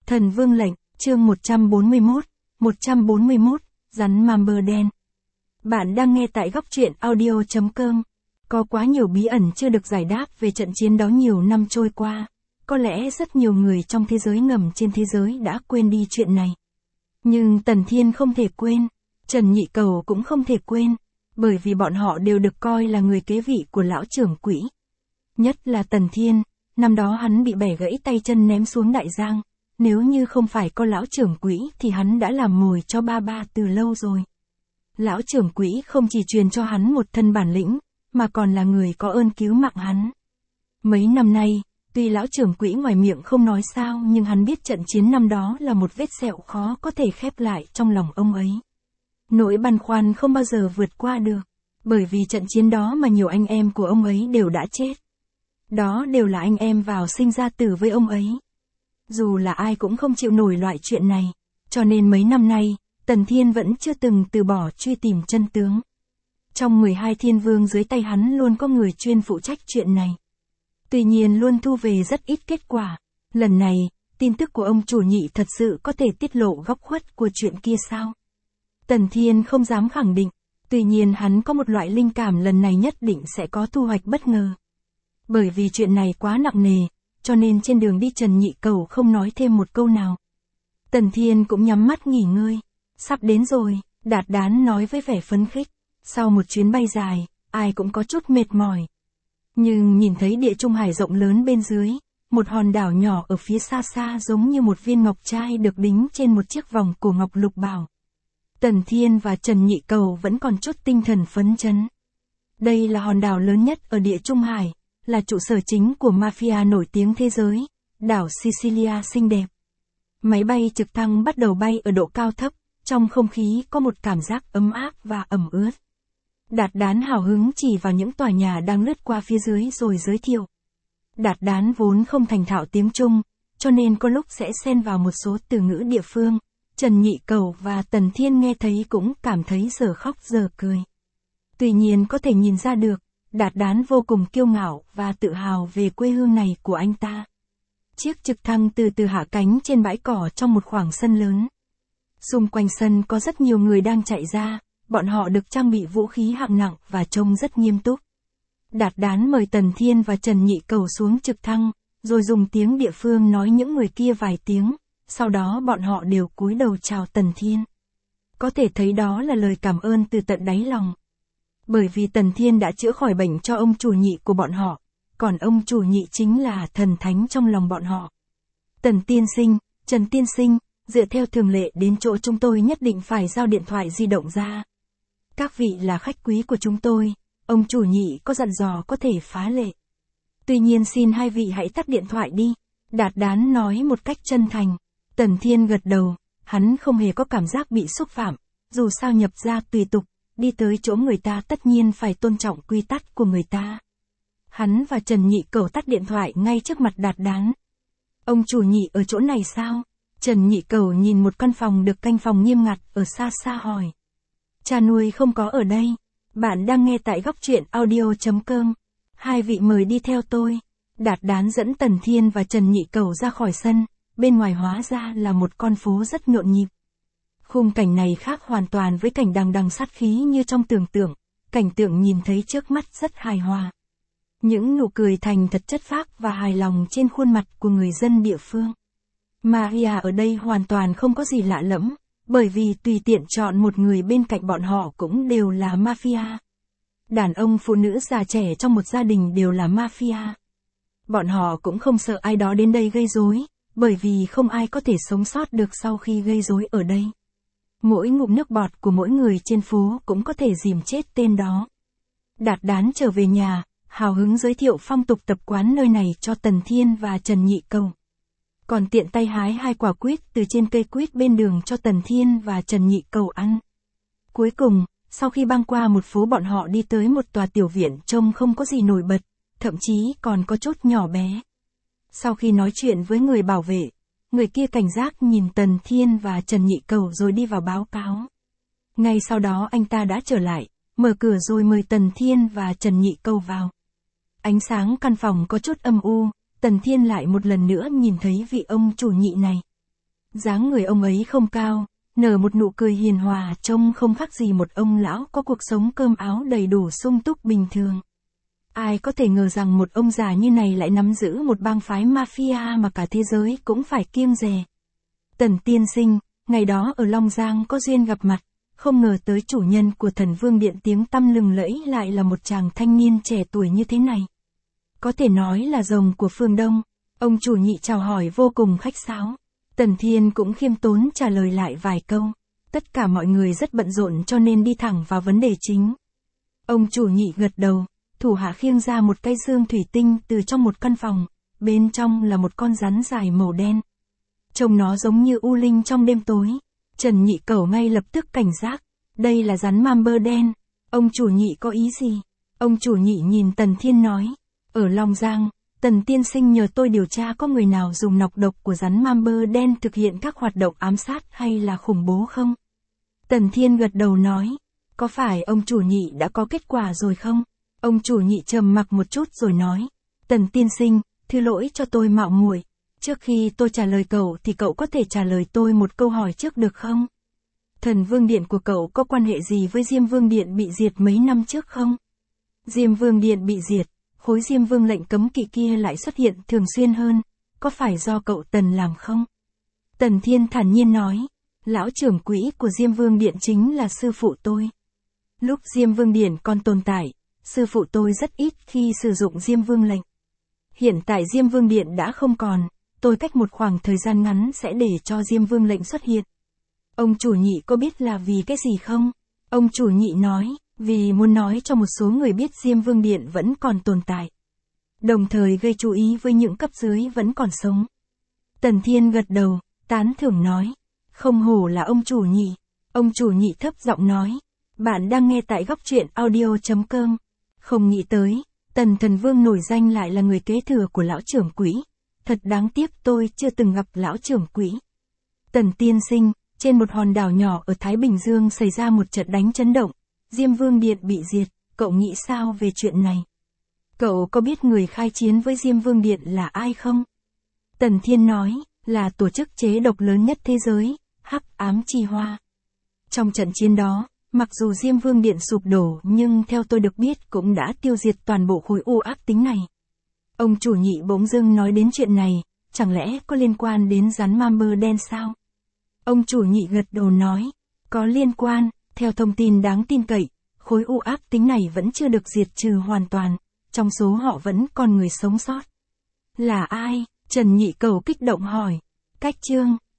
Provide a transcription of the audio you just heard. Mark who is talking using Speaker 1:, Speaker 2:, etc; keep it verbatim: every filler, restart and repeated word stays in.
Speaker 1: Thần Vương lệnh, chương một trăm bốn mươi mốt, một trăm bốn mươi mốt, rắn Mamber đen. Bạn đang nghe tại góc truyện audio chấm com. Có quá nhiều bí ẩn chưa được giải đáp về trận chiến đó nhiều năm trôi qua. Có lẽ rất nhiều người trong thế giới ngầm trên thế giới đã quên đi chuyện này. Nhưng Tần Thiên không thể quên, Trần Nhị Cầu cũng không thể quên, bởi vì bọn họ đều được coi là người kế vị của lão trưởng quỹ. Nhất là Tần Thiên, năm đó hắn bị bẻ gãy tay chân ném xuống đại giang. Nếu như không phải có lão trưởng quỹ thì hắn đã làm mồi cho ba ba từ lâu rồi. Lão trưởng quỹ không chỉ truyền cho hắn một thân bản lĩnh, mà còn là người có ơn cứu mạng hắn. Mấy năm nay, tuy lão trưởng quỹ ngoài miệng không nói sao nhưng hắn biết trận chiến năm đó là một vết sẹo khó có thể khép lại trong lòng ông ấy. Nỗi băn khoăn không bao giờ vượt qua được, bởi vì trận chiến đó mà nhiều anh em của ông ấy đều đã chết. Đó đều là anh em vào sinh ra tử với ông ấy. Dù là ai cũng không chịu nổi loại chuyện này, cho nên mấy năm nay, Tần Thiên vẫn chưa từng từ bỏ truy tìm chân tướng. Trong mười hai thiên vương dưới tay hắn luôn có người chuyên phụ trách chuyện này. Tuy nhiên luôn thu về rất ít kết quả. Lần này, tin tức của ông chủ nhị thật sự có thể tiết lộ góc khuất của chuyện kia sao? Tần Thiên không dám khẳng định, tuy nhiên hắn có một loại linh cảm lần này nhất định sẽ có thu hoạch bất ngờ. Bởi vì chuyện này quá nặng nề, cho nên trên đường đi Trần Nhị Cầu không nói thêm một câu nào. Tần Thiên cũng nhắm mắt nghỉ ngơi. Sắp đến rồi, Đạt Đán nói với vẻ phấn khích. Sau một chuyến bay dài, ai cũng có chút mệt mỏi. Nhưng nhìn thấy địa trung hải rộng lớn bên dưới, một hòn đảo nhỏ ở phía xa xa giống như một viên ngọc trai được đính trên một chiếc vòng cổ ngọc lục bảo. Tần Thiên và Trần Nhị Cầu vẫn còn chút tinh thần phấn chấn. Đây là hòn đảo lớn nhất ở địa trung hải, là trụ sở chính của mafia nổi tiếng thế giới, đảo Sicilia xinh đẹp. Máy bay trực thăng bắt đầu bay ở độ cao thấp, trong không khí có một cảm giác ấm áp và ẩm ướt. Đạt Đán hào hứng chỉ vào những tòa nhà đang lướt qua phía dưới rồi giới thiệu. Đạt Đán vốn không thành thạo tiếng Trung, cho nên có lúc sẽ xen vào một số từ ngữ địa phương. Trần Nhị Cầu và Tần Thiên nghe thấy cũng cảm thấy giờ khóc giờ cười. Tuy nhiên có thể nhìn ra được, Đạt Đán vô cùng kiêu ngạo và tự hào về quê hương này của anh ta. Chiếc trực thăng từ từ hạ cánh trên bãi cỏ trong một khoảng sân lớn. Xung quanh sân có rất nhiều người đang chạy ra, bọn họ được trang bị vũ khí hạng nặng và trông rất nghiêm túc. Đạt Đán mời Tần Thiên và Trần Nhị Cầu xuống trực thăng, rồi dùng tiếng địa phương nói những người kia vài tiếng, sau đó bọn họ đều cúi đầu chào Tần Thiên. Có thể thấy đó là lời cảm ơn từ tận đáy lòng. Bởi vì Tần Thiên đã chữa khỏi bệnh cho ông chủ nhị của bọn họ, còn ông chủ nhị chính là thần thánh trong lòng bọn họ. Tần tiên sinh, Trần tiên sinh, dựa theo thường lệ đến chỗ chúng tôi nhất định phải giao điện thoại di động ra. Các vị là khách quý của chúng tôi, ông chủ nhị có dặn dò có thể phá lệ. Tuy nhiên xin hai vị hãy tắt điện thoại đi, Đạt Đán nói một cách chân thành. Tần Thiên gật đầu, hắn không hề có cảm giác bị xúc phạm, dù sao nhập gia tùy tục. Đi tới chỗ người ta tất nhiên phải tôn trọng quy tắc của người ta. Hắn và Trần Nhị Cầu tắt điện thoại ngay trước mặt Đạt Đán. Ông chủ nhị ở chỗ này sao? Trần Nhị Cầu nhìn một căn phòng được canh phòng nghiêm ngặt ở xa xa hỏi. Cha nuôi không có ở đây. Bạn đang nghe tại góc truyện audio chấm com. Hai vị mời đi theo tôi. Đạt Đán dẫn Tần Thiên và Trần Nhị Cầu ra khỏi sân. Bên ngoài hóa ra là một con phố rất nhộn nhịp. Khung cảnh này khác hoàn toàn với cảnh đằng đằng sát khí như trong tưởng tượng, cảnh tượng nhìn thấy trước mắt rất hài hòa. Những nụ cười thành thật chất phác và hài lòng trên khuôn mặt của người dân địa phương. Maria ở đây hoàn toàn không có gì lạ lẫm, bởi vì tùy tiện chọn một người bên cạnh bọn họ cũng đều là mafia. Đàn ông phụ nữ già trẻ trong một gia đình đều là mafia. Bọn họ cũng không sợ ai đó đến đây gây rối, bởi vì không ai có thể sống sót được sau khi gây rối ở đây. Mỗi ngụm nước bọt của mỗi người trên phố cũng có thể dìm chết tên đó. Đạt Đán trở về nhà, hào hứng giới thiệu phong tục tập quán nơi này cho Tần Thiên và Trần Nhị Cầu. Còn tiện tay hái hai quả quýt từ trên cây quýt bên đường cho Tần Thiên và Trần Nhị Cầu ăn. Cuối cùng, sau khi băng qua một phố bọn họ đi tới một tòa tiểu viện trông không có gì nổi bật, thậm chí còn có chút nhỏ bé. Sau khi nói chuyện với người bảo vệ, người kia cảnh giác nhìn Tần Thiên và Trần Nhị Cầu rồi đi vào báo cáo. Ngay sau đó anh ta đã trở lại, mở cửa rồi mời Tần Thiên và Trần Nhị Cầu vào. Ánh sáng căn phòng có chút âm u, Tần Thiên lại một lần nữa nhìn thấy vị ông chủ nhị này. Dáng người ông ấy không cao, nở một nụ cười hiền hòa, trông không khác gì một ông lão có cuộc sống cơm áo đầy đủ sung túc bình thường. Ai có thể ngờ rằng một ông già như này lại nắm giữ một bang phái mafia mà cả thế giới cũng phải kiêng dè. Tần tiên sinh, ngày đó ở Long Giang có duyên gặp mặt, không ngờ tới chủ nhân của Thần Vương Điện tiếng tăm lừng lẫy lại là một chàng thanh niên trẻ tuổi như thế này. Có thể nói là rồng của phương Đông. Ông chủ nhị chào hỏi vô cùng khách sáo. Tần Thiên cũng khiêm tốn trả lời lại vài câu. Tất cả mọi người rất bận rộn cho nên đi thẳng vào vấn đề chính. Ông chủ nhị gật đầu, thủ hạ khiêng ra một cây dương thủy tinh từ trong một căn phòng, bên trong là một con rắn dài màu đen. Trông nó giống như u linh trong đêm tối. Trần Nhị Cẩu ngay lập tức cảnh giác, đây là rắn mam bơ đen. Ông chủ nhị có ý gì? Ông chủ nhị nhìn Tần Thiên nói, ở Long Giang, Tần tiên sinh nhờ tôi điều tra có người nào dùng nọc độc của rắn mam bơ đen thực hiện các hoạt động ám sát hay là khủng bố không? Tần Thiên gật đầu nói, có phải ông chủ nhị đã có kết quả rồi không? Ông chủ nhị trầm mặc một chút rồi nói, Tần tiên sinh, thứ lỗi cho tôi mạo muội. Trước khi tôi trả lời cậu thì cậu có thể trả lời tôi một câu hỏi trước được không? Thần Vương Điện của cậu có quan hệ gì với Diêm Vương Điện bị diệt mấy năm trước không? Diêm Vương Điện bị diệt, khối Diêm Vương lệnh cấm kỵ kia lại xuất hiện thường xuyên hơn, có phải do cậu Tần làm không? Tần Thiên thản nhiên nói, lão trưởng quỹ của Diêm Vương Điện chính là sư phụ tôi. Lúc Diêm Vương Điện còn tồn tại, sư phụ tôi rất ít khi sử dụng Diêm Vương lệnh. Hiện tại Diêm Vương Điện đã không còn, tôi cách một khoảng thời gian ngắn sẽ để cho Diêm Vương lệnh xuất hiện. Ông chủ nhị có biết là vì cái gì không? Ông chủ nhị nói, vì muốn nói cho một số người biết Diêm Vương Điện vẫn còn tồn tại. Đồng thời gây chú ý với những cấp dưới vẫn còn sống. Tần Thiên gật đầu, tán thưởng nói, không hổ là ông chủ nhị. Ông chủ nhị thấp giọng nói, bạn đang nghe tại góc truyện audio.com. Không nghĩ tới, Tần Thần Vương nổi danh lại là người kế thừa của lão trưởng quỹ. Thật đáng tiếc tôi chưa từng gặp lão trưởng quỹ. Tần tiên sinh, trên một hòn đảo nhỏ ở Thái Bình Dương xảy ra một trận đánh chấn động. Diêm Vương Điện bị diệt, cậu nghĩ sao về chuyện này? Cậu có biết người khai chiến với Diêm Vương Điện là ai không? Tần Thiên nói, là tổ chức chế độc lớn nhất thế giới, Hắc Ám Chi Hoa. Trong trận chiến đó, mặc dù Diêm Vương Điện sụp đổ nhưng theo tôi được biết cũng đã tiêu diệt toàn bộ khối u ác tính này. Ông chủ nhị bỗng dưng nói đến chuyện này, chẳng lẽ có liên quan đến rắn mam bơ đen sao? Ông chủ nhị gật đầu nói, có liên quan, theo thông tin đáng tin cậy, khối u ác tính này vẫn chưa được diệt trừ hoàn toàn, trong số họ vẫn còn người sống sót. Là ai? Trần Nhị Cẩu kích động hỏi. Cách Trương,